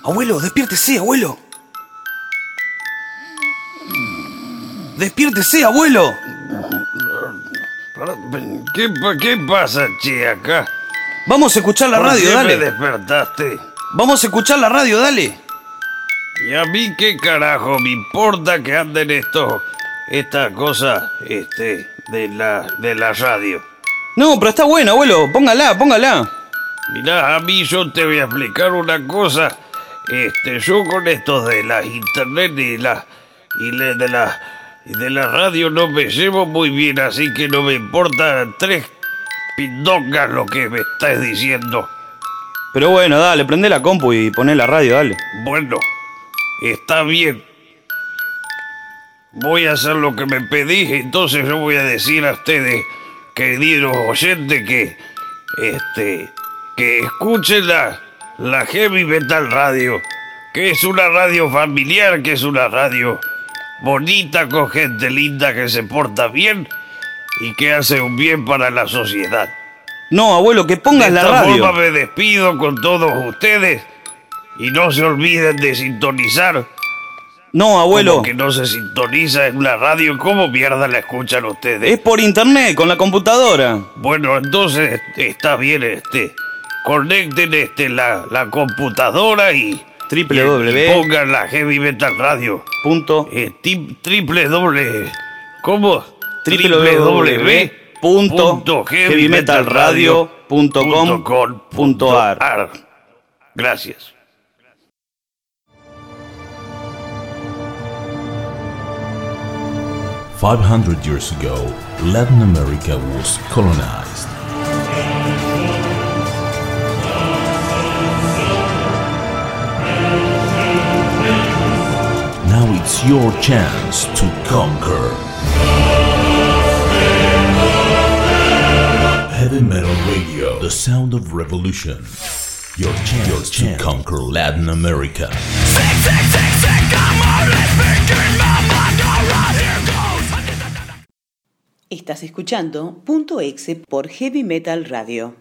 Abuelo, despiértese, abuelo. Despiértese, abuelo. ¿Qué pasa, che, acá? Vamos a escuchar la radio, dale. ¿Por qué me despertaste? Vamos a escuchar la radio, dale. ¿Y a mí qué carajo me importa que anden estas cosas, de la radio? No, pero está buena, abuelo. Póngala. Mirá, a mí yo te voy a explicar una cosa. Yo con esto de las internet y de la radio no me llevo muy bien, así que no me importa 3 pindongas lo que me estás diciendo. Pero bueno, dale, prende la compu y poné la radio, dale. Bueno, está bien. Voy a hacer lo que me pedís, entonces yo voy a decir a ustedes, queridos oyentes, que escuchen la Heavy Metal Radio, que es una radio familiar, que es una radio bonita, con gente linda que se porta bien y que hace un bien para la sociedad. No, abuelo, que pongas la radio. De esta forma me despido con todos ustedes y no se olviden de sintonizar. No, abuelo. Como que no se sintoniza en la radio, ¿cómo mierda la escuchan ustedes? Es por internet, con la computadora. Bueno, entonces está bien, conecten la computadora y pongan la Heavy Metal Radio. ¿Cómo? www.heavymetalradio.com.ar. Gracias. "500 years ago, Latin America was colonized. Now it's your chance to conquer. Heavy Metal Radio, the sound of revolution. Your chance to conquer Latin America. Estás escuchando Punto Exe por Heavy Metal Radio.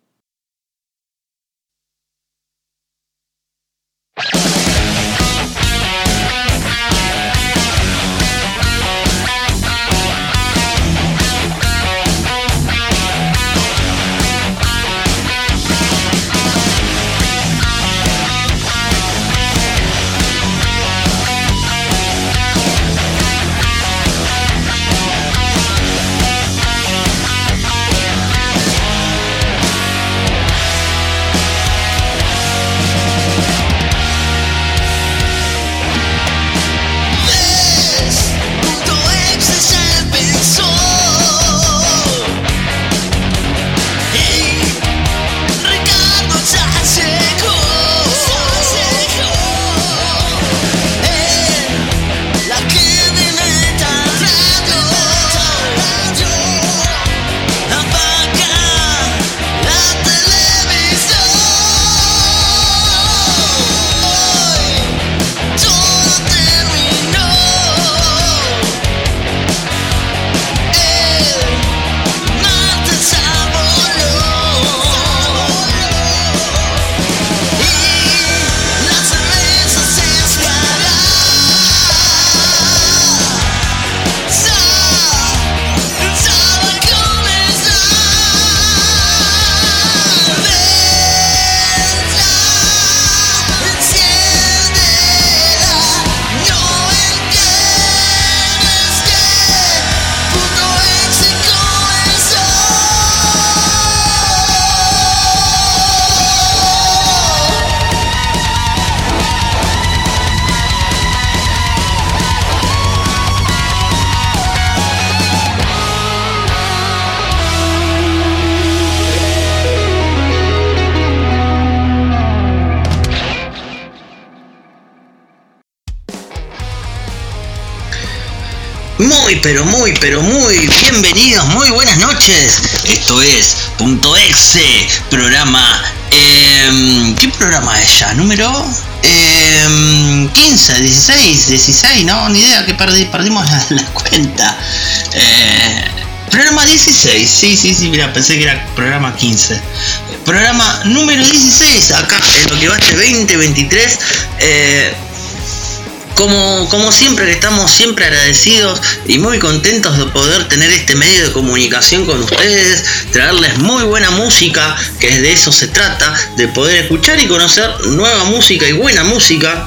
Pero muy bienvenidos, muy buenas noches. Esto es Punto Exe, programa, ¿qué programa es ya? ¿Número? 15, 16, no, ni idea, que perdimos la cuenta. Programa 16, sí, mira, pensé que era programa 15. Programa número 16, acá en lo que va este 2023. Como siempre, que estamos siempre agradecidos y muy contentos de poder tener este medio de comunicación con ustedes, traerles muy buena música, que de eso se trata, de poder escuchar y conocer nueva música y buena música.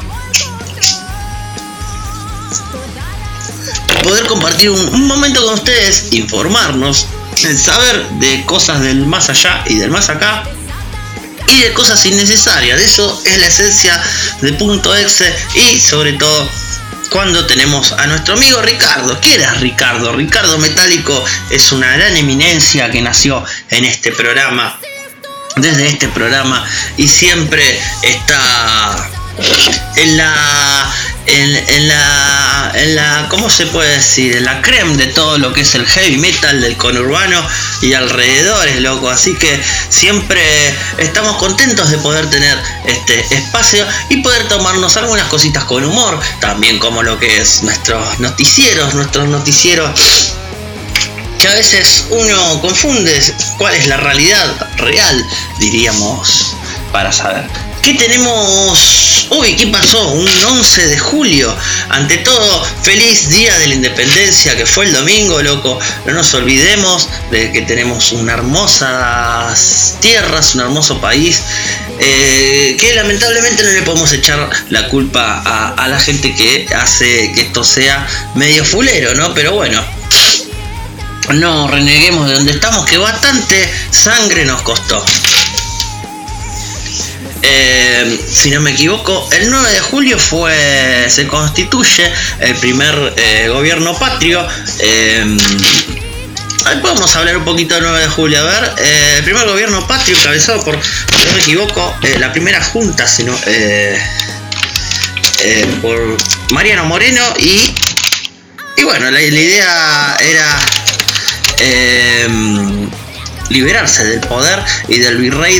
Poder compartir un momento con ustedes, informarnos, saber de cosas del más allá y del más acá, y de cosas innecesarias. De eso es la esencia de Punto Exe, y sobre todo cuando tenemos a nuestro amigo Ricardo. ¿Quién es Ricardo? Ricardo Metálico es una gran eminencia que nació en este programa, desde este programa, y siempre está en la ¿cómo se puede decir? En la creme de todo lo que es el heavy metal, del conurbano y alrededores, loco. Así que siempre estamos contentos de poder tener este espacio y poder tomarnos algunas cositas con humor, también como lo que es nuestros noticieros, que a veces uno confunde cuál es la realidad real, diríamos, para saber. ¿Qué tenemos hoy? ¿Qué pasó? Un 11 de julio. Ante todo, feliz día de la independencia, que fue el domingo, loco. No nos olvidemos de que tenemos unas hermosas tierras, un hermoso país, que lamentablemente no le podemos echar la culpa a la gente que hace que esto sea medio fulero, ¿no? Pero bueno, no reneguemos de donde estamos, que bastante sangre nos costó. Si no me equivoco, el 9 de julio se constituye el primer gobierno patrio. Ahí podemos hablar un poquito del 9 de julio. A ver, el primer gobierno patrio encabezado por, si no me equivoco, la primera junta, por Mariano Moreno, y bueno, la idea era liberarse del poder y del virrey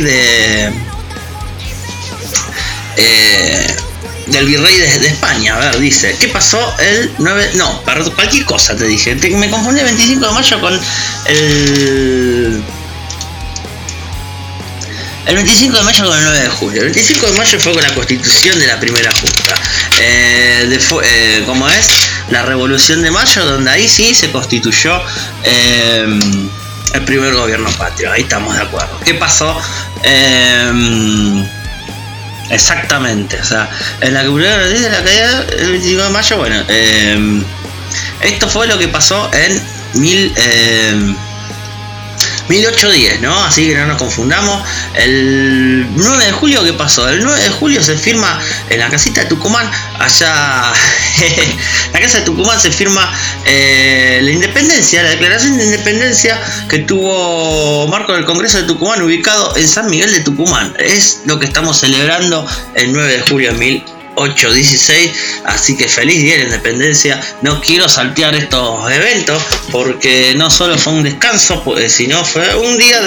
de España. A ver, dice, ¿qué pasó el 9? No, perdón, cualquier cosa te dije. Me confundí el 25 de mayo con el 25 de mayo con el 9 de julio. El 25 de mayo fue con la constitución de la primera junta. Como es la Revolución de Mayo, donde ahí sí se constituyó el primer gobierno patrio. Ahí estamos de acuerdo. ¿Qué pasó? Exactamente, o sea, en la que publicaron la noticia de la caída el 25 de mayo, bueno, esto fue lo que pasó en 1810, ¿no? Así que no nos confundamos. El 9 de julio, ¿qué pasó? El 9 de julio se firma en la casita de Tucumán, allá, en la casa de Tucumán se firma la independencia, la declaración de independencia que tuvo marco del Congreso de Tucumán, ubicado en San Miguel de Tucumán. Es lo que estamos celebrando el 9 de julio de 1816, así que feliz día de la independencia. No quiero saltear estos eventos porque no solo fue un descanso, sino fue un día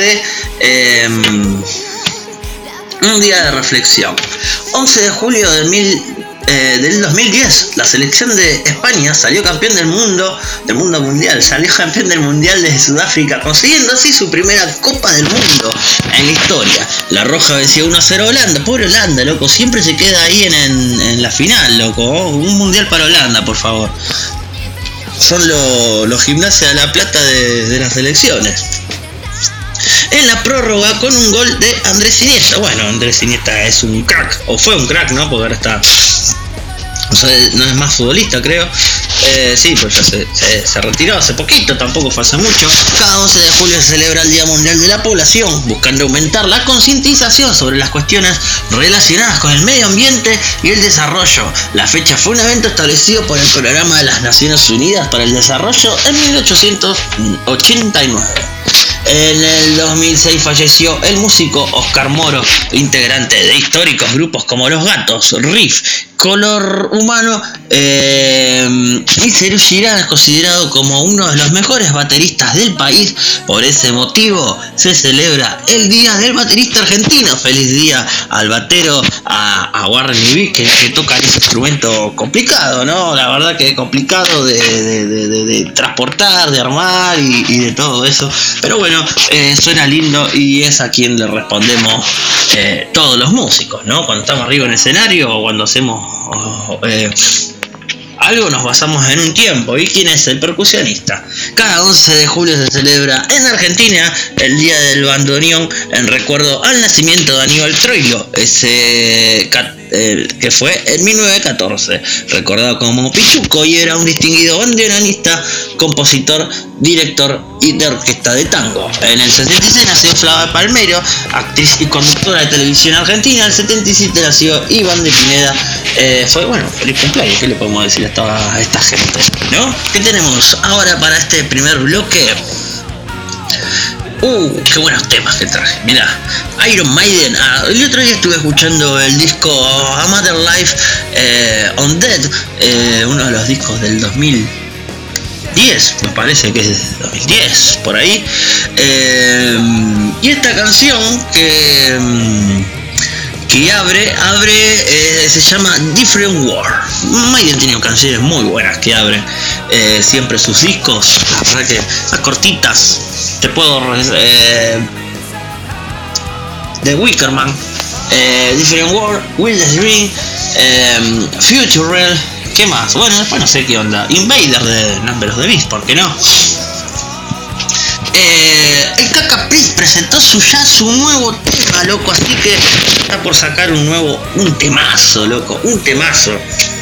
de reflexión. 11 de julio del 2010, la selección de España salió campeón del mundo mundial, salió campeón del mundial desde Sudáfrica, consiguiendo así su primera Copa del Mundo en la historia. La Roja venció 1-0 a Holanda. Pobre Holanda, loco, siempre se queda ahí en la final, loco. Un mundial para Holanda, por favor. Son los Gimnasia de La Plata de las selecciones. En la prórroga, con un gol de Andrés Iniesta. Bueno, Andrés Iniesta es un crack, o fue un crack, ¿no? Porque ahora está, o sea, no es más futbolista, creo. Sí, pues ya se retiró hace poquito, tampoco fue hace mucho. Cada 11 de julio se celebra el Día Mundial de la Población, buscando aumentar la concientización sobre las cuestiones relacionadas con el medio ambiente y el desarrollo. La fecha fue un evento establecido por el Programa de las Naciones Unidas para el Desarrollo en 1889. En el 2006 falleció el músico Oscar Moro, integrante de históricos grupos como Los Gatos, Riff color humano, y Serú Girán es considerado como uno de los mejores bateristas del país. Por ese motivo se celebra el Día del Baterista Argentino. Feliz día al batero, a Warren y Vic, que tocan ese instrumento complicado, ¿no? La verdad que es complicado de transportar, de armar y de todo eso. Pero bueno, suena lindo y es a quien le respondemos todos los músicos, ¿no? Cuando estamos arriba en el escenario o cuando hacemos algo, nos basamos en un tiempo. ¿Y quién es el percusionista? Cada 11 de julio se celebra en Argentina el Día del Bandoneón, en recuerdo al nacimiento de Aníbal Troilo, que fue en 1914, recordado como Pichuco, y era un distinguido bandoneonista, compositor, director y de orquesta de tango. En el 66 nació Flava Palmero, actriz y conductora de televisión argentina. En el 77 nació Iván de Pineda. Feliz cumpleaños, ¿qué le podemos decir a esta gente, ¿no? ¿Qué tenemos ahora para este primer bloque? Qué buenos temas que traje. Mirá, Iron Maiden. El otro día estuve escuchando el disco A Matter Life on Dead, uno de los discos del 2010, me parece que es 2010, por ahí. Y esta canción que abre se llama Different World. Maiden tiene canciones muy buenas que abren siempre sus discos. La verdad que las cortitas. Te puedo The Wickerman, Different World, Wildest Dream, Future Real. ¿Qué más? Bueno, después no sé qué onda. Invader de Number of the Beast, ¿por qué no? El Caca Priest presentó su nuevo tema, loco, así que está por sacar un temazo, loco, un temazo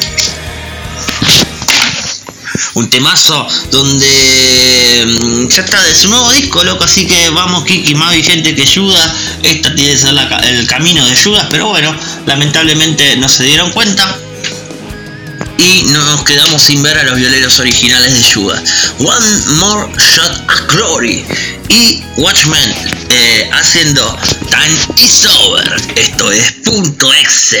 donde ya está de su nuevo disco, loco, así que vamos, Kiki, más gente que Judas. Esta tiene que ser el camino de Judas, pero bueno, lamentablemente no se dieron cuenta y nos quedamos sin ver a los violeros originales de Judas. One More Shot at Glory y Watchmen haciendo Time Is Over. Esto es Punto Exe.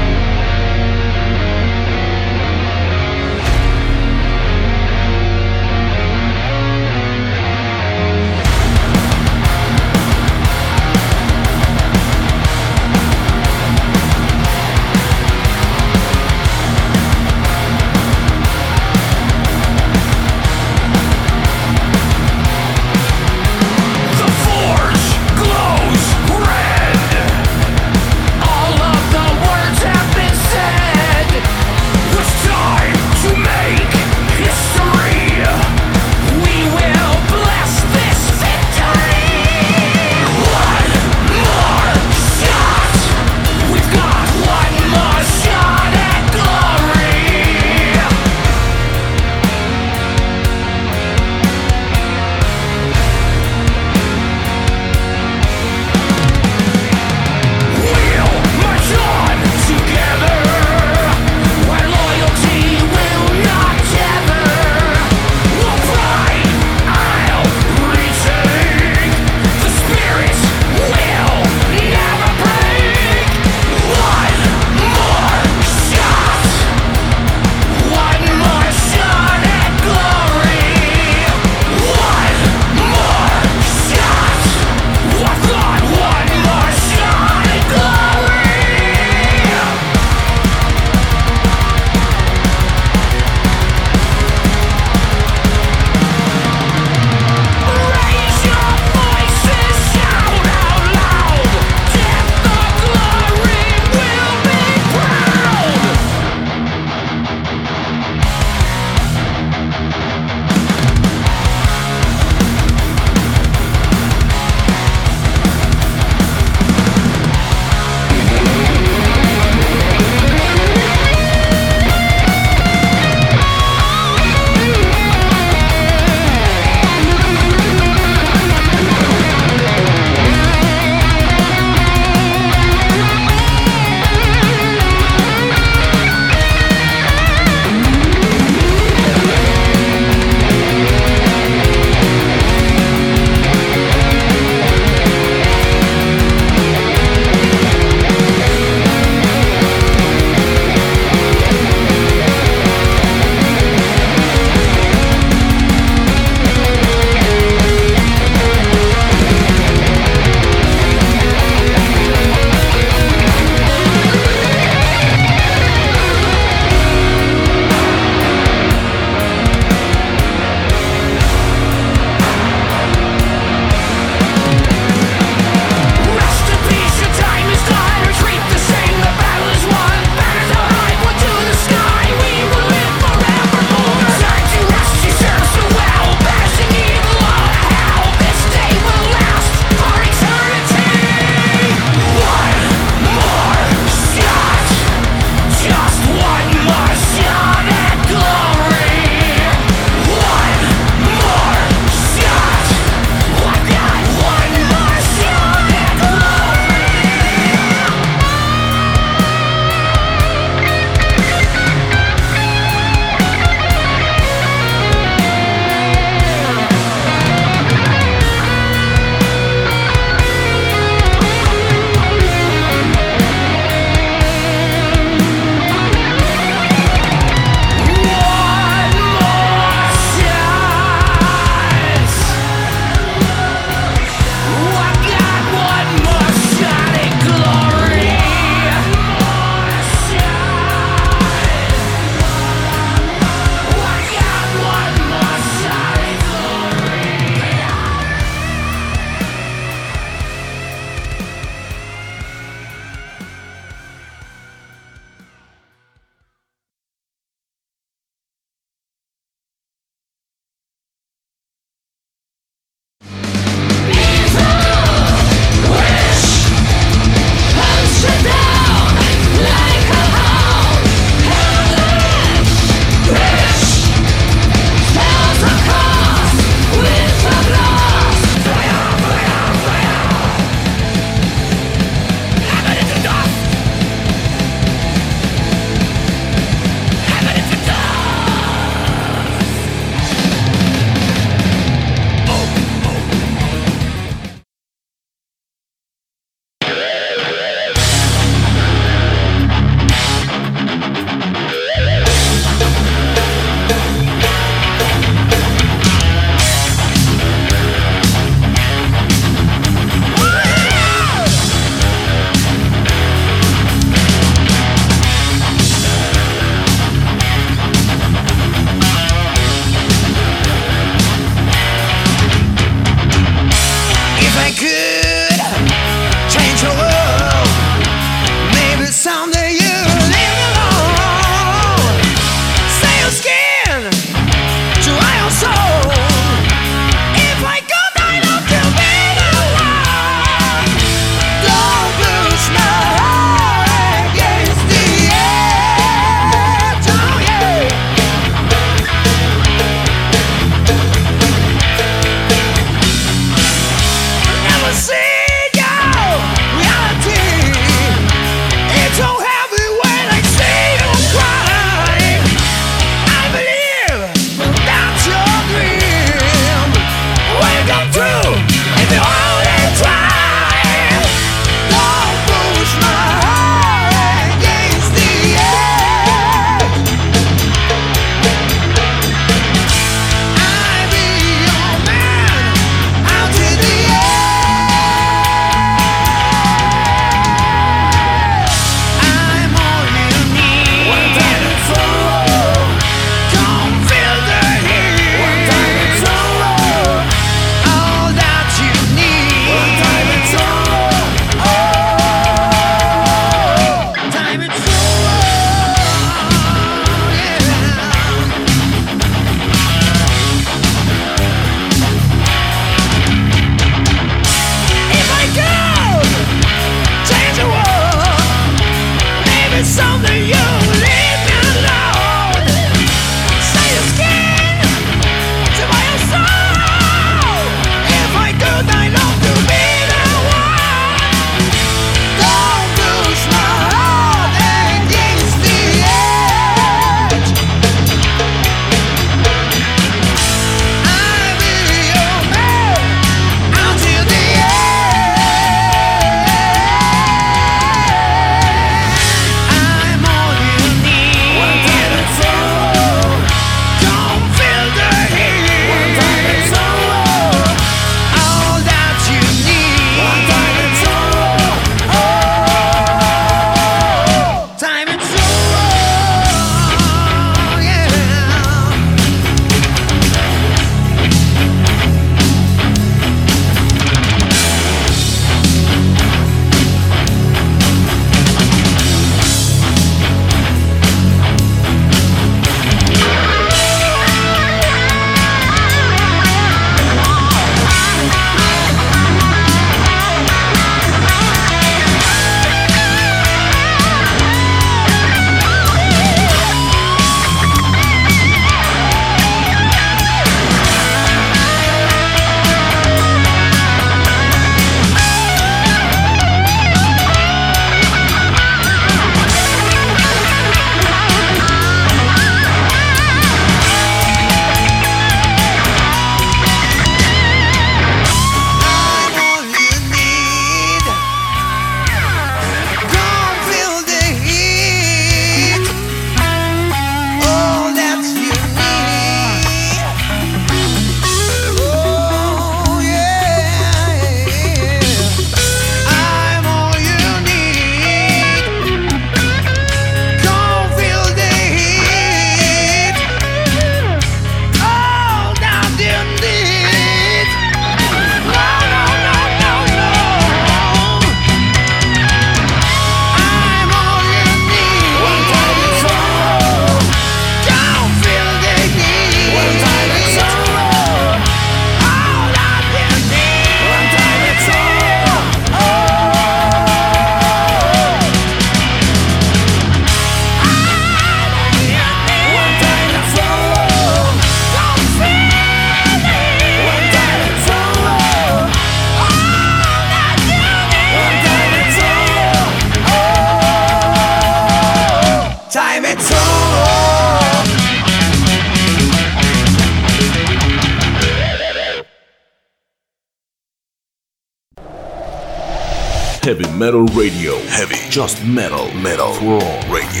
Heavy Metal Radio. Heavy. Just metal. Metal. For all radio.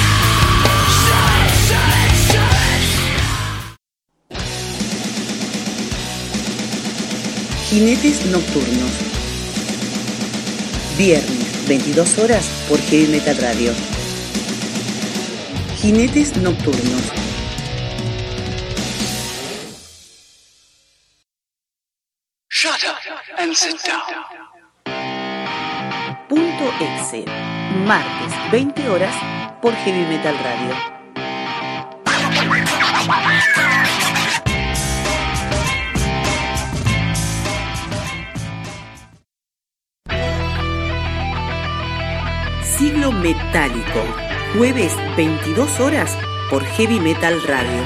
Jinetes Nocturnos. Viernes, 22 horas por Heavy Metal Radio. Jinetes Nocturnos. Shut up and sit down. Punto Exe. Martes, 20 horas por Heavy Metal Radio. Siglo Metálico. Jueves, 22 horas por Heavy Metal Radio.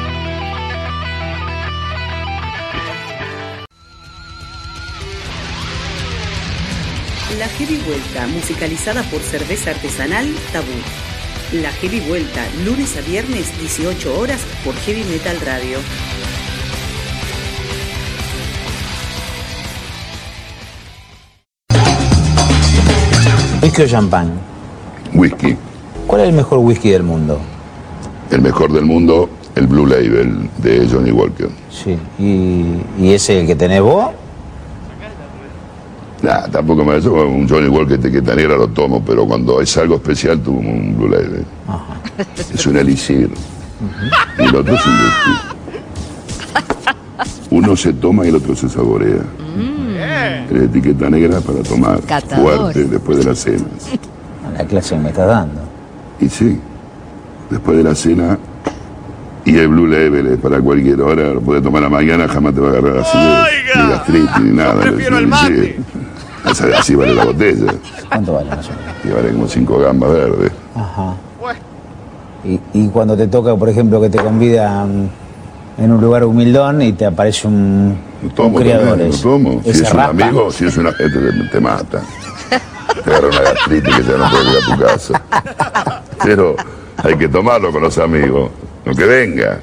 La Heavy Vuelta, musicalizada por cerveza artesanal Tabú. La Heavy Vuelta, lunes a viernes, 18 horas por Heavy Metal Radio. ¿Whisky o champán? Whisky. ¿Cuál es el mejor whisky del mundo? El mejor del mundo, el Blue Label de Johnny Walker. Sí. ¿Y ese el que tenés vos? Nah, tampoco me eso, un Johnny Walker etiqueta negra lo tomo, pero cuando es algo especial tomo un Blue Label. Ajá. Es un elixir. Y el otro es un whisky. Uno se toma y el otro se saborea. La etiqueta negra para tomar fuerte después de las cenas. La clase que me estás dando. Y sí, después de la cena. Y el Blue Label es para cualquier hora, lo puedes tomar a la mañana, jamás te va a agarrar acidez, ni gastritis, ni nada. Prefiero el mate. Así vale la botella. ¿Cuánto vale más o menos? Y vale como 5 gambas verdes. Ajá. Y cuando te toca, por ejemplo, que te convidan en un lugar humildón y te aparece un criador. Lo tomo. Si es un amigo, si es una gente te mata. Te agarra una gastritis que ya no puedes ir a tu casa. Pero hay que tomarlo con los amigos, lo que venga.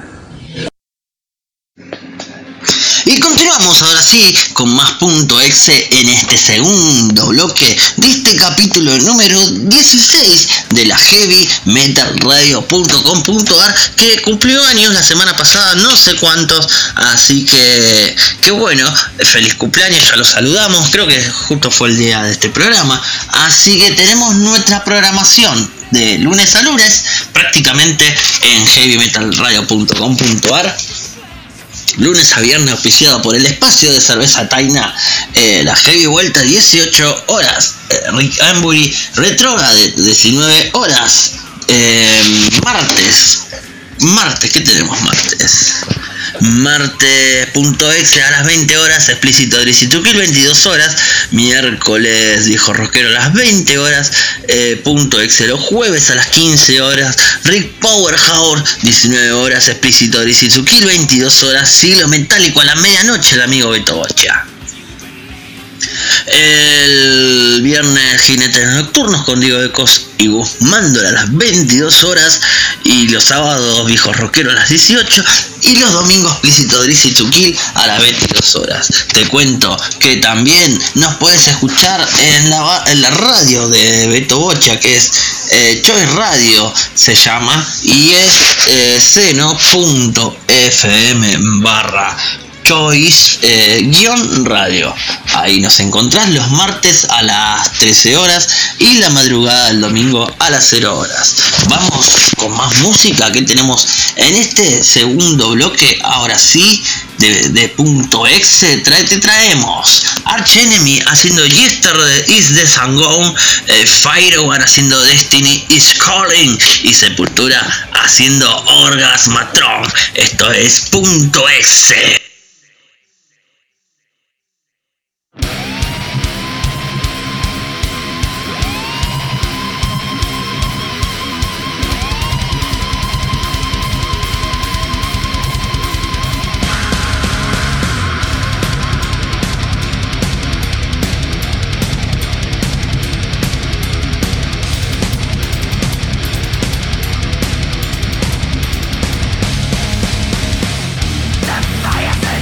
Y continuamos ahora sí con más Punto Exe en este segundo bloque de este capítulo número 16 de la Heavy Metal Radio.com.ar, que cumplió años la semana pasada, no sé cuántos, así que bueno, feliz cumpleaños, ya lo saludamos, creo que justo fue el día de este programa, así que tenemos nuestra programación de lunes a lunes prácticamente en heavymetalradio.com.ar. Lunes a viernes auspiciado por el espacio de cerveza Taina, la Heavy Vuelta 18 horas, Rick Ambury Retrograde 19 horas, martes, ¿qué tenemos martes? Martes.exe a las 20 horas, explícito Drizzy to Kill 22 horas, miércoles Viejo Rockero a las 20 horas, Punto Exe los jueves a las 15 horas, Rick Powerhouse 19 horas, explícito Drizzy to Kill 22 horas, Siglo Metálico a la medianoche el amigo Beto Bocha. El viernes Jinetes Nocturnos con Diego Ecos y Gus Mándola a las 22 horas, y los sábados Viejos Rockeros a las 18, y los domingos explícito Drizzy to Kill a las 22 horas. Te cuento que también nos puedes escuchar en la radio de Beto Bocha, que es Choice Radio se llama, y es seno.fm/Choice-radio. Ahí nos encontrás los martes a las 13 horas y la madrugada del domingo a las 0 horas. Vamos con más música que tenemos en este segundo bloque. Ahora sí, de Punto Exe, te traemos Arch Enemy haciendo Yesterday is the Sun Gone, Fireone haciendo Destiny is Calling y Sepultura haciendo Orgasmatron. Esto es Punto Exe. Fire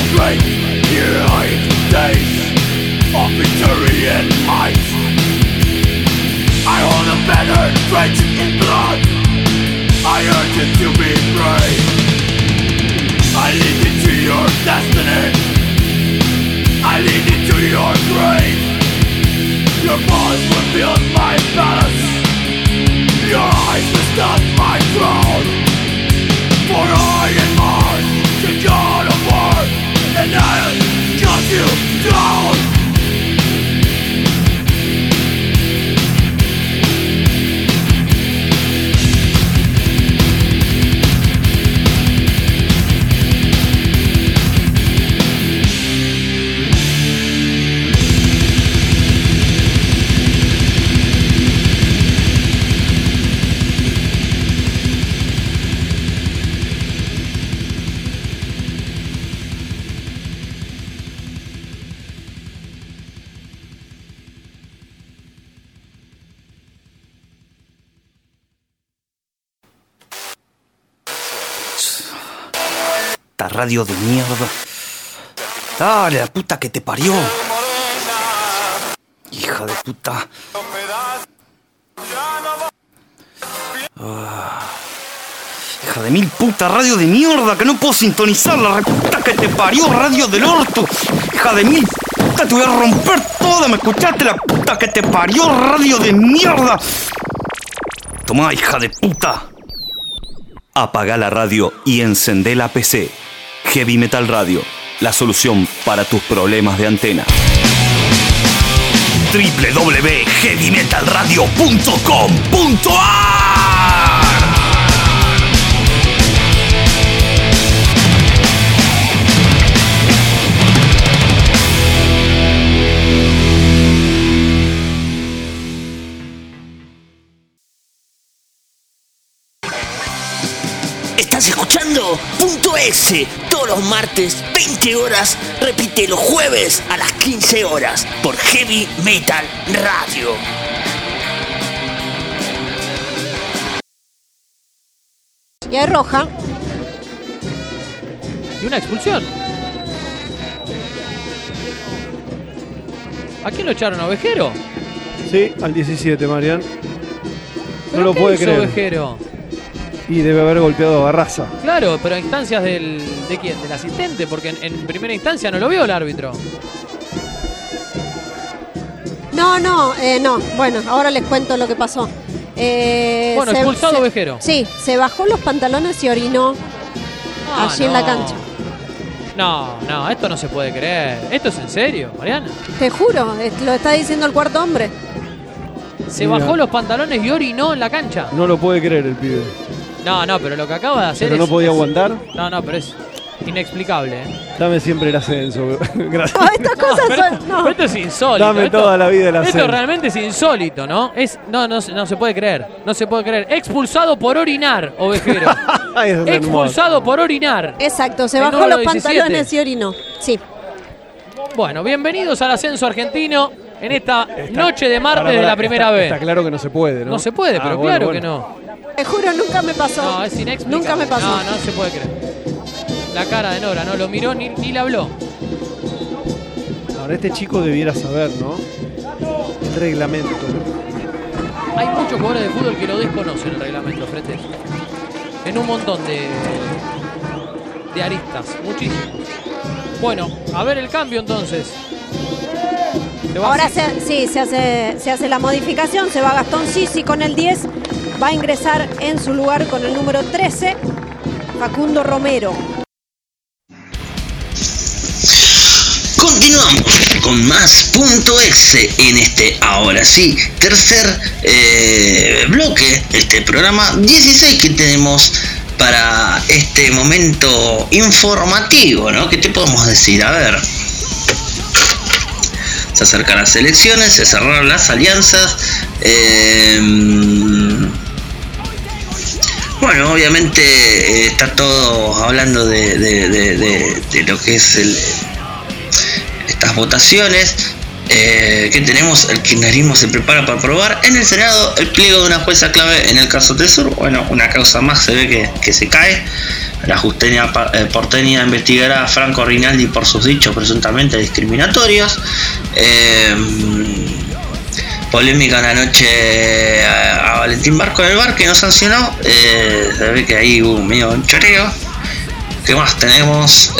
great heroic days of victory and might. I hold a banner drenched in blood. I urge you to be brave. I lead you to your destiny. I lead you to your grave. Your paws will build my palace. Your eyes will stop my throne. For I am mine, the God of war, and I'll cut you down. Radio de mierda. Dale, la puta que te parió. Hija de puta. Hija de mil puta, radio de mierda, que no puedo sintonizar. La puta que te parió, radio del orto. Hija de mil puta, te voy a romper toda. ¿Me escuchaste? La puta que te parió, radio de mierda. Tomá, hija de puta. Apagá la radio y encendé la PC. Heavy Metal Radio, la solución para tus problemas de antena. www.heavymetalradio.com.ar. Estás escuchando Punto S todos los martes 20 horas, repite los jueves a las 15 horas por Heavy Metal Radio. Y hay roja. Y una expulsión. ¿A quién lo echaron? ¿A Ovejero? Sí, al 17, Marian. No lo ¿Qué puede hizo creer. Ovejero? Y debe haber golpeado a Barraza. Claro, pero a instancias ¿de quién? ¿Del asistente? Porque en primera instancia no lo vio el árbitro. No. Bueno, ahora les cuento lo que pasó. Bueno, expulsado Ovejero. Sí, se bajó los pantalones y orinó allí en la cancha. No, esto no se puede creer. ¿Esto es en serio, Mariana? Te juro, lo está diciendo el cuarto hombre. Se bajó los pantalones y orinó en la cancha. No lo puede creer el pibe. No, pero lo que acaba de hacer ¿Pero no podía aguantar? No, pero es inexplicable. Dame siempre el ascenso. Gracias. No, estas cosas son... No. Esto es insólito. Dame toda la vida el ascenso. Esto realmente es insólito, ¿no? No se puede creer. No se puede creer. Expulsado por orinar, Ovejero. Expulsado por orinar. Exacto, se bajó los pantalones y orinó. Sí. Bueno, bienvenidos al ascenso argentino en esta noche de martes de la primera vez. Está claro que no se puede, ¿no? No se puede, pero bueno, claro que no. Te juro, nunca me pasó. No, es inexplicable. Nunca me pasó. No se puede creer. La cara de Nora, no lo miró ni le habló. Ahora este chico debiera saber, ¿no? El reglamento. Hay muchos jugadores de fútbol que lo desconocen el reglamento, Frete. En un montón de aristas, muchísimos. Bueno, a ver el cambio entonces. Ahora se hace la modificación, se va Gastón Sisi con el 10, va a ingresar en su lugar con el número 13, Facundo Romero. Continuamos con más Punto S en este, ahora sí, tercer bloque, este programa 16 que tenemos para este momento informativo, ¿no? ¿Qué te podemos decir? A ver, se acercan las elecciones, se cerraron las alianzas, bueno, obviamente está todo hablando de lo que es estas votaciones. Que tenemos, el kirchnerismo se prepara para aprobar en el Senado el pliego de una jueza clave en el caso Tesur. Bueno, una causa más se ve que se cae. La justicia porteña investigará a Franco Rinaldi por sus dichos presuntamente discriminatorios. Polémica en la noche a Valentín Barco en el bar que no sancionó. Se ve que ahí hubo medio un choreo. ¿Qué más tenemos?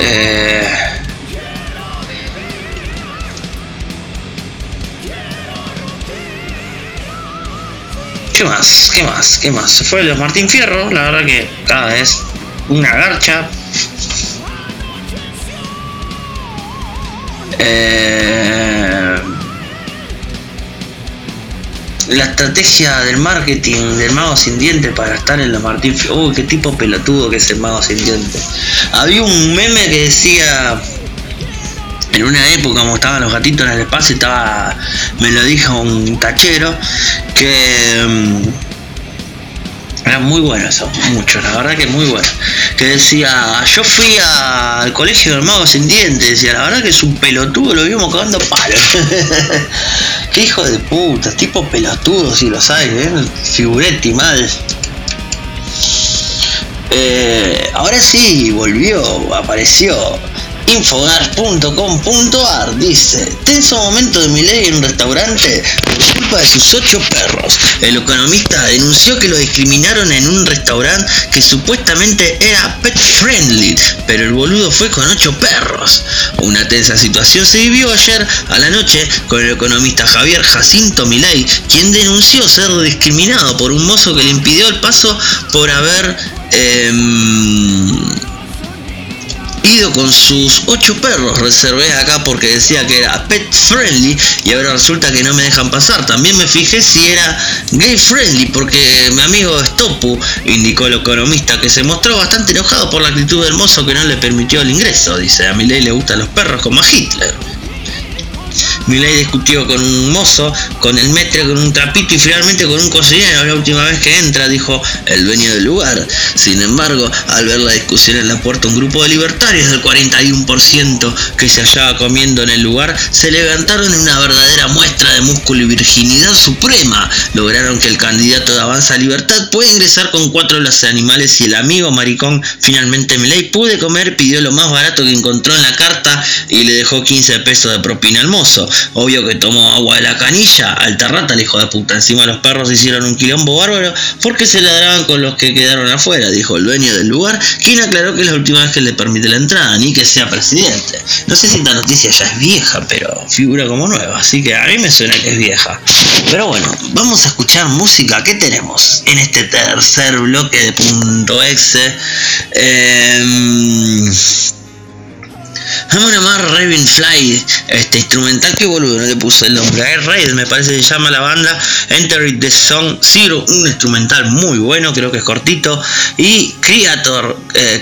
¿Qué más? Se fue los Martín Fierro, la verdad que cada vez una garcha. La estrategia del marketing del Mago Sin Diente para estar en la Martín Fierro. Uy, qué tipo pelotudo que es el Mago Sin Diente. Había un meme que decía, en una época como estaban los gatitos en el espacio, me lo dijo un tachero, que era muy bueno eso, mucho, la verdad que muy bueno. Que decía, yo fui al colegio del Mago Sin Dientes, decía, la verdad que es un pelotudo, lo vimos cagando palos. Qué hijo de puta, tipo pelotudo, si lo sabes, Figuretti mal. Ahora sí, volvió, apareció. Infogar.com.ar dice: tenso momento de Milei en un restaurante por culpa de sus 8 perros. El economista denunció que lo discriminaron en un restaurante que supuestamente era pet friendly, pero el boludo fue con 8 perros. Una tensa situación se vivió ayer a la noche con el economista Javier Jacinto Milei, quien denunció ser discriminado por un mozo que le impidió el paso por haber ido con sus 8 perros. Reservé acá porque decía que era pet friendly y ahora resulta que no me dejan pasar. También me fijé si era gay friendly porque mi amigo Stopu, indicó el economista, que se mostró bastante enojado por la actitud del mozo que no le permitió el ingreso. Dice, a Milei le gustan los perros como a Hitler. Milei discutió con un mozo, con el metre, con un trapito y finalmente con un cocinero la última vez que entra, dijo el dueño del lugar. Sin embargo, al ver la discusión en la puerta, un grupo de libertarios del 41% que se hallaba comiendo en el lugar se levantaron en una verdadera muestra de músculo y virginidad suprema. Lograron que el candidato de Avanza Libertad pueda ingresar con 4 de los animales y el amigo maricón. Finalmente Milei pude comer, pidió lo más barato que encontró en la carta y le dejó 15 pesos de propina al mozo. Obvio que tomó agua de la canilla, alta rata el hijo de puta. Encima los perros hicieron un quilombo bárbaro porque se ladraban con los que quedaron afuera, dijo el dueño del lugar, quien aclaró que es la última vez que le permite la entrada, ni que sea presidente. No sé si esta noticia ya es vieja, pero figura como nueva, así que a mí me suena que es vieja. Pero bueno, vamos a escuchar música. ¿Qué tenemos en este tercer bloque de .exe? Vamos a llamar Raven Fly, instrumental, que boludo, no le puse el nombre. Air Raid me parece que se llama la banda. Enter the Song Zero, un instrumental muy bueno, creo que es cortito. Y Creator,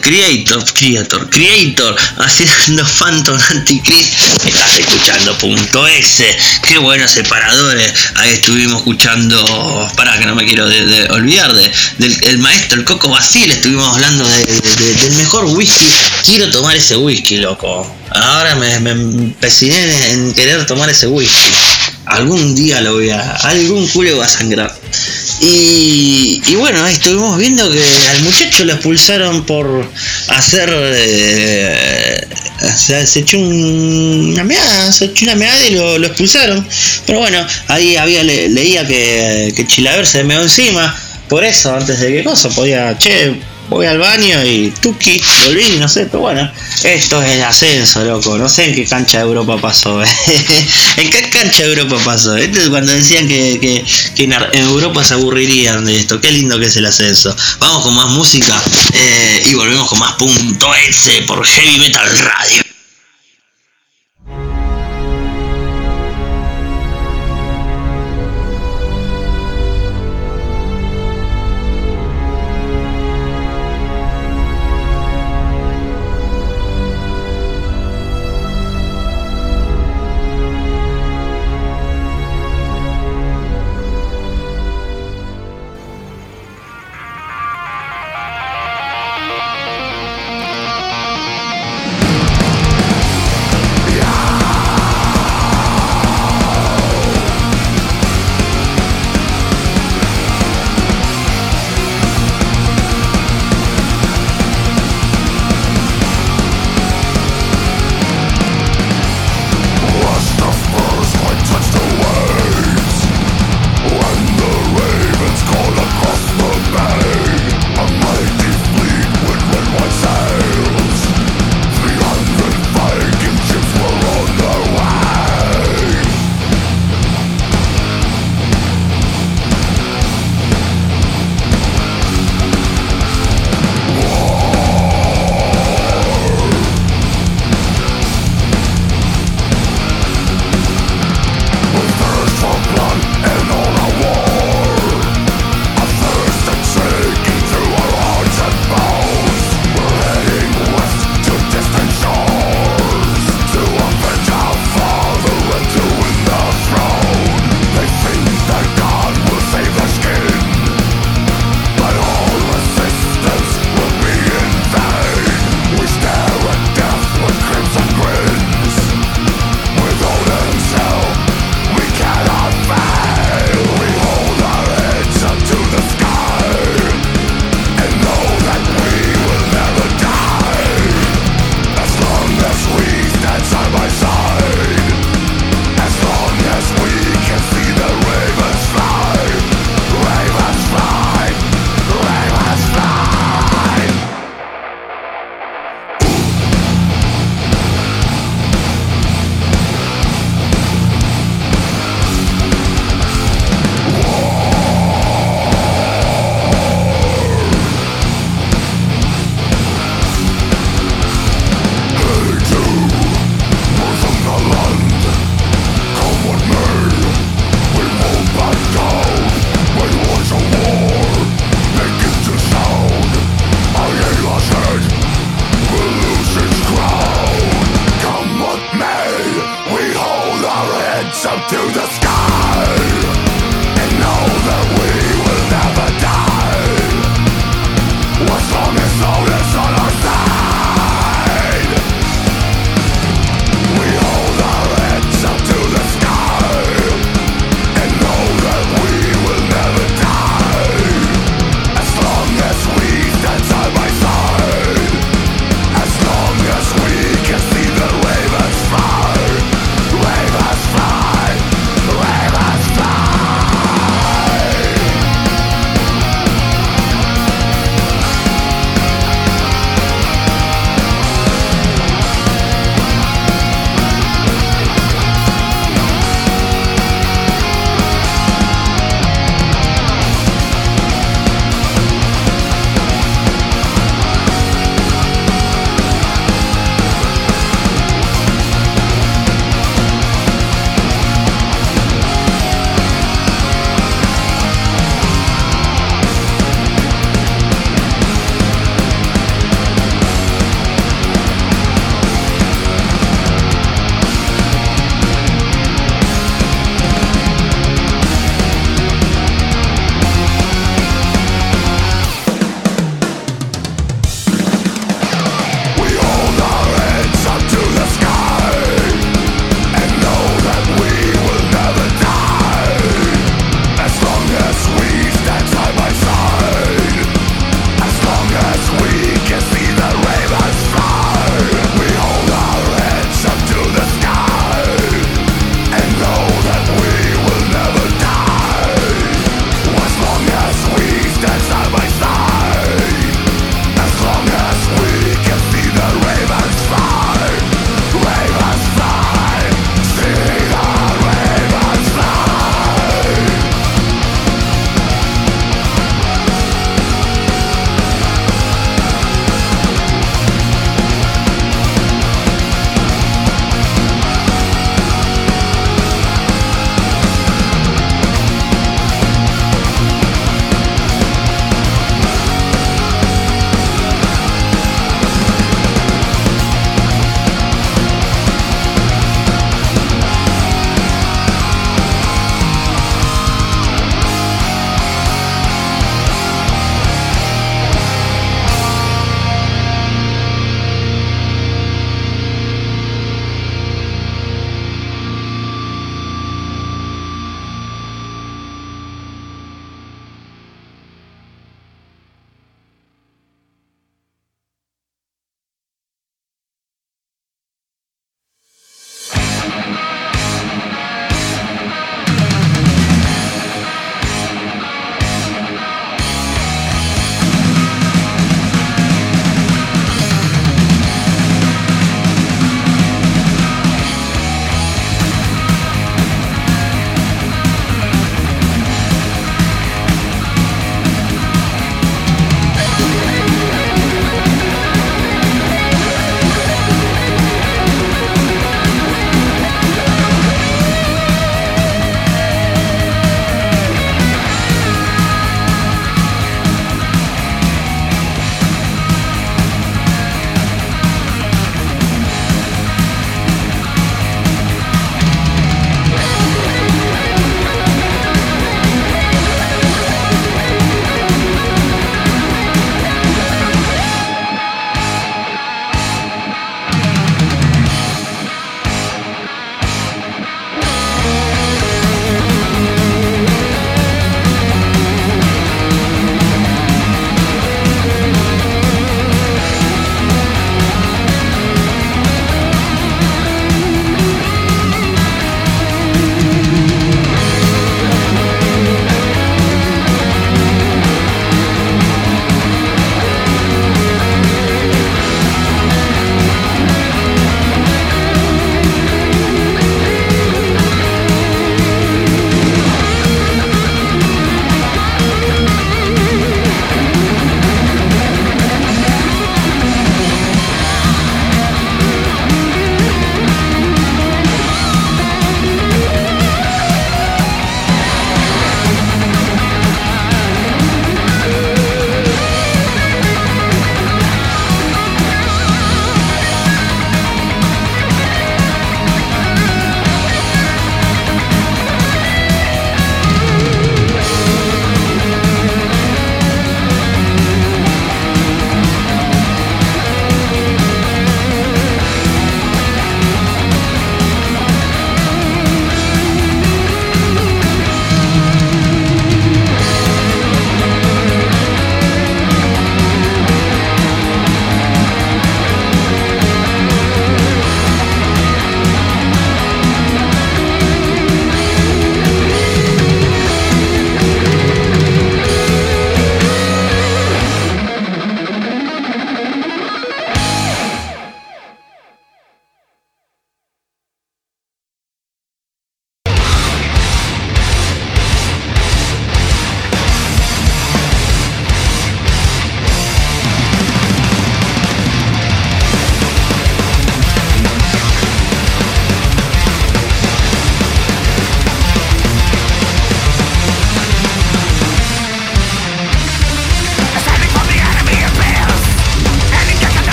haciendo Phantom Antichrist. Estás escuchando .exe, qué buenos separadores. Ahí estuvimos escuchando, para que no me quiero olvidar del maestro, el Coco Basile. Estuvimos hablando del mejor whisky. Quiero tomar ese whisky, loco. Ahora me empeciné en querer tomar ese whisky. Algún día algún culo va a sangrar. Y bueno, estuvimos viendo que al muchacho lo expulsaron por hacer se echó una meada y lo expulsaron. Pero bueno, ahí leía que Chilaver se meó encima. Por eso, antes de que cosa podía, voy al baño y tuki, volví, no sé, pero bueno, esto es el ascenso, loco. No sé en qué cancha de Europa pasó. ¿En qué cancha de Europa pasó? Esto es cuando decían que en Europa se aburrirían de esto. Qué lindo que es el ascenso. Vamos con más música y volvemos con más .exe por Heavy Metal Radio.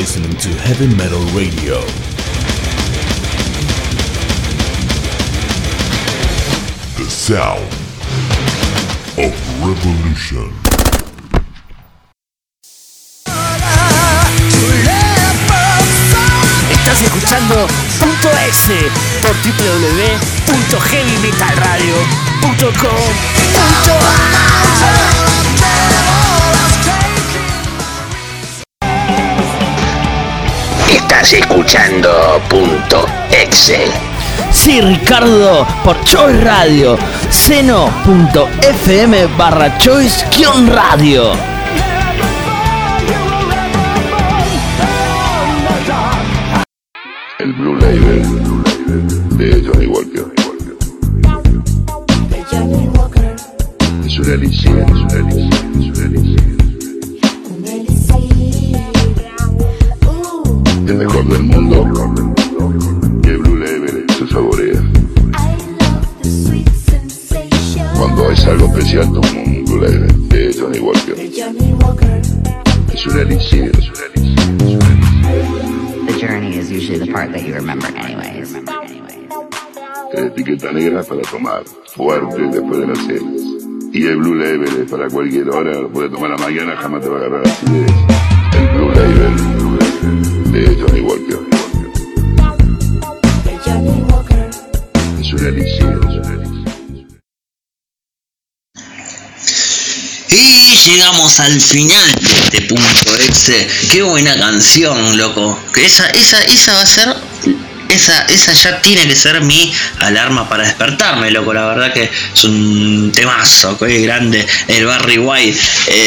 listening to Heavy Metal Radio. The sound of revolution. Estás escuchando Punto S por www.heavymetalradio.com. Estás escuchando Punto Exe. Sí, Ricardo, por Choice Radio. seno.fm/choice-radio. El Blue Label de Johnny Walker. Es un elixir, El mejor del mundo. Y el Blue Label se saborea. Cuando es algo especial, tomo un Blue Label de Johnny Walker. Es un elixir, The journey is usually the part that you remember anyways. Etiqueta negra para tomar, fuerte después de las cenas. Y el Blue Label es para cualquier hora, lo puedes tomar a la mañana, jamás te va a agarrar acidez. El Blue Label de Johnny Walker. Es un elixir. Y llegamos al final de este Punto Exe. Qué buena canción, loco. Que esa va a ser. Esa ya tiene que ser mi alarma para despertarme, loco. La verdad que es un temazo, qué grande. El Barry White.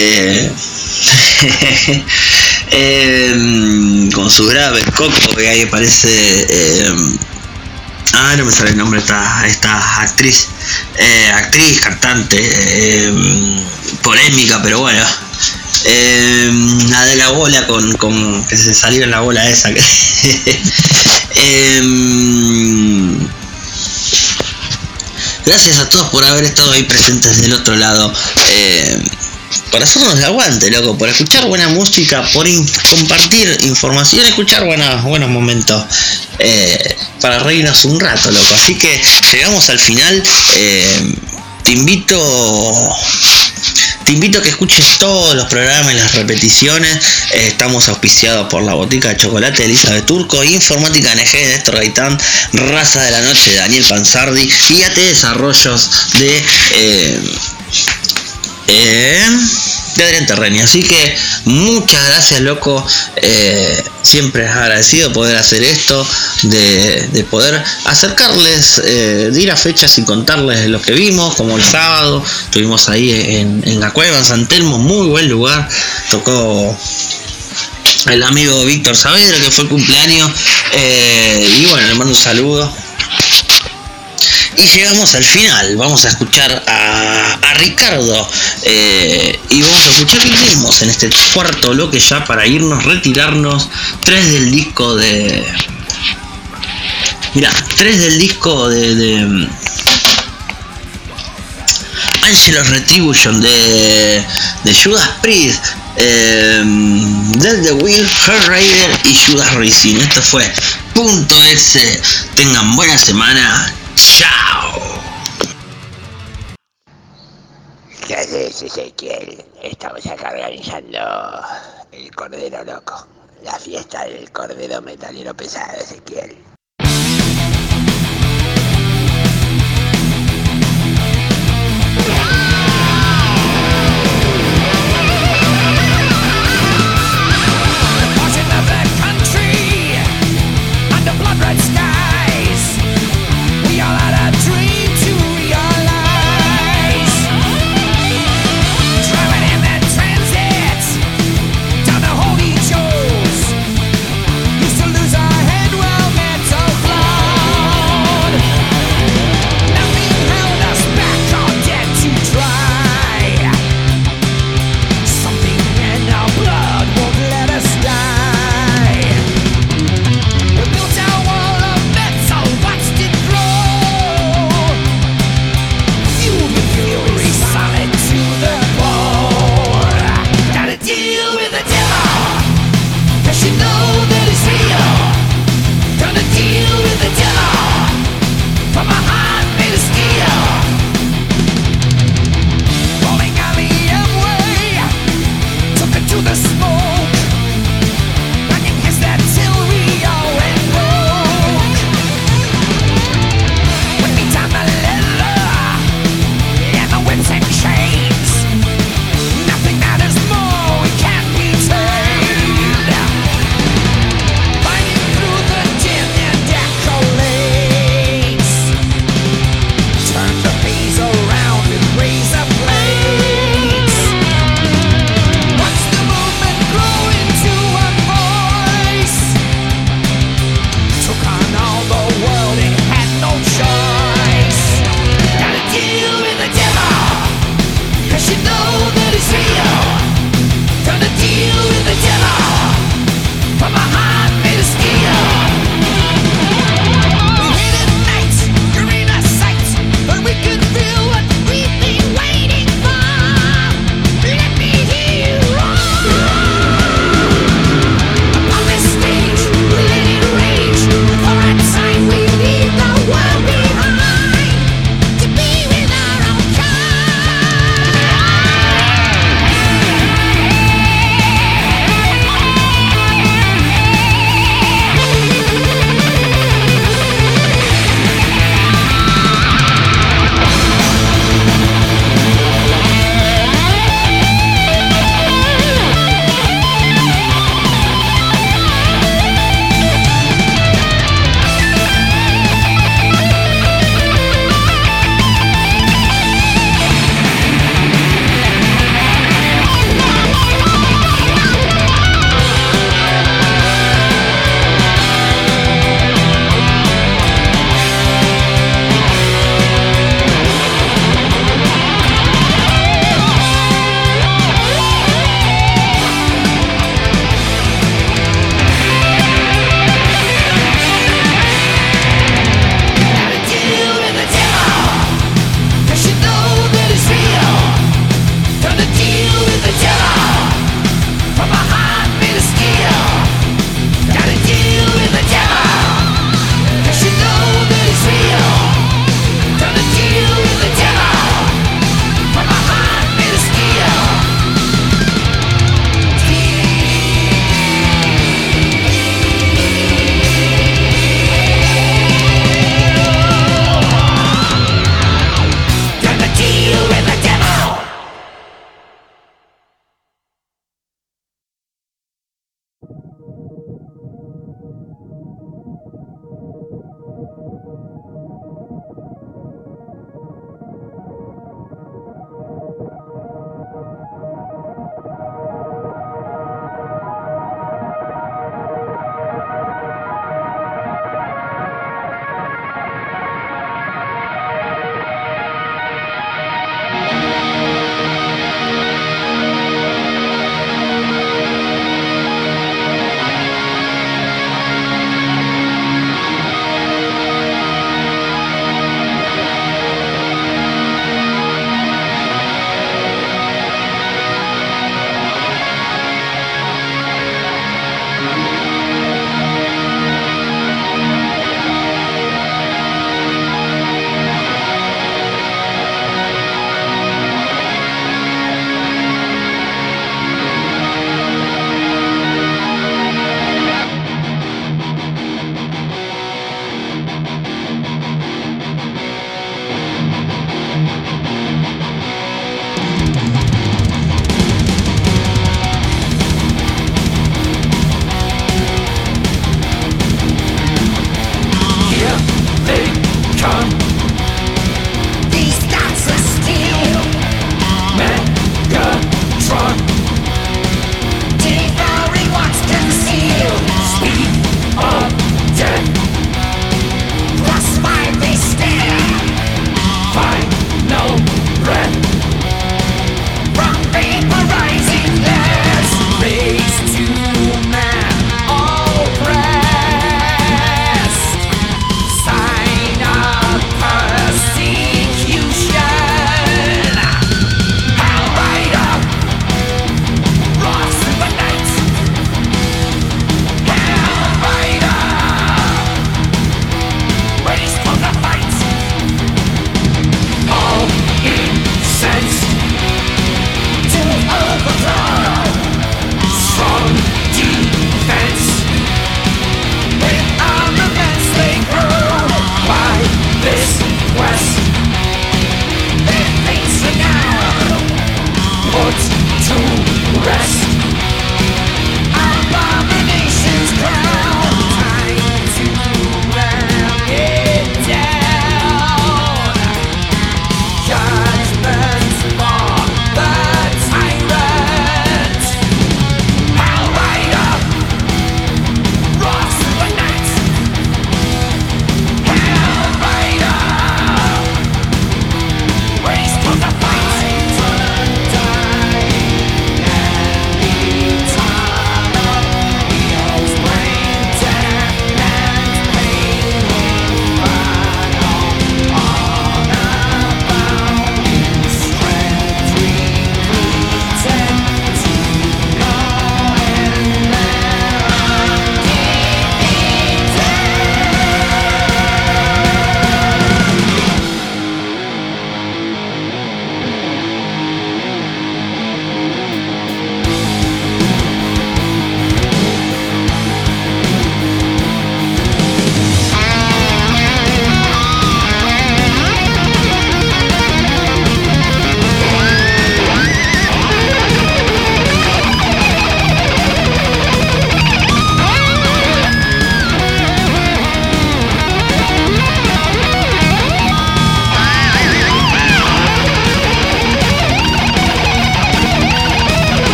Con su grave coco, que ahí aparece. No me sale el nombre esta actriz. Actriz, cantante. Polémica, pero bueno. La de la bola con que se salió en la bola esa. Gracias a todos por haber estado ahí presentes del otro lado. Por hacernos de aguante, loco, por escuchar buena música, por compartir información, escuchar buenos momentos, para reírnos un rato, loco. Así que llegamos al final. Te invito a que escuches todos los programas y las repeticiones. Estamos auspiciados por la Botica de Chocolate de Elizabeth Turco, Informática NG de Néstor Gaitán, Raza de la Noche de Daniel Panzardi y AT Desarrollos de Adrián Terreni. Así que muchas gracias, loco. Siempre es agradecido poder hacer esto, de poder acercarles, de ir a fechas y contarles lo que vimos, como el sábado estuvimos ahí en la cueva en San Telmo, muy buen lugar. Tocó el amigo Víctor Saavedra, que fue el cumpleaños, y bueno, le mando un saludo. Y llegamos al final, vamos a escuchar a Ricardo, y vamos a escuchar qué tenemos en este cuarto bloque ya para irnos, retirarnos. 3 del disco de Angelus Retribution de Judas Priest, Dead the Will, Hellraider y Judas Rising. Esto fue Punto S. Tengan buena semana. ¡Chao! ¿Qué haces, Ezequiel? Estamos acá organizando el Cordero Loco, la fiesta del Cordero Metalero Pesado, Ezequiel. Used to lose our head, well, man.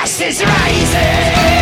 Judas is rising.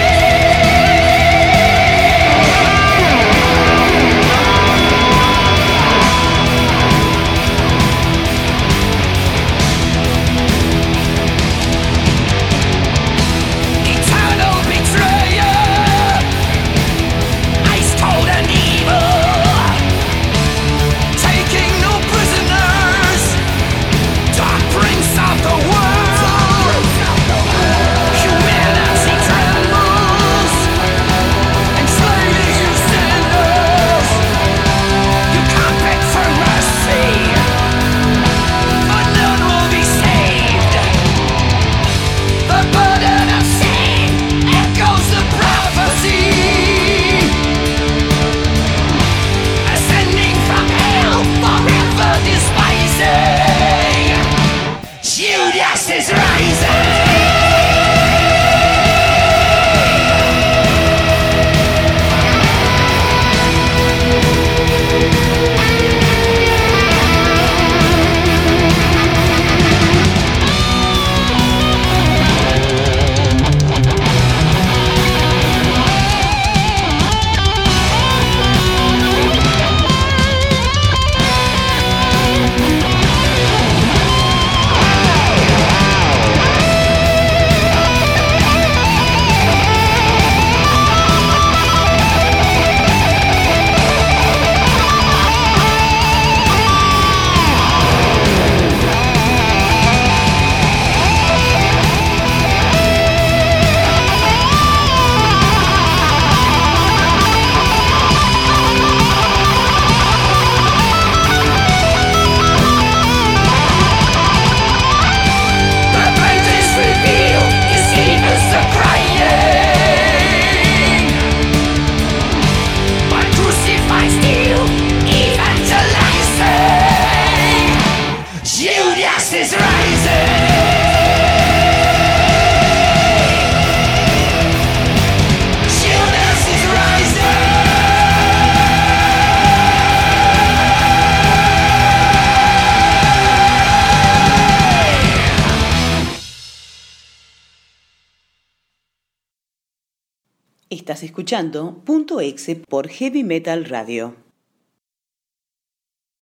Estás escuchando Punto Exe por Heavy Metal Radio.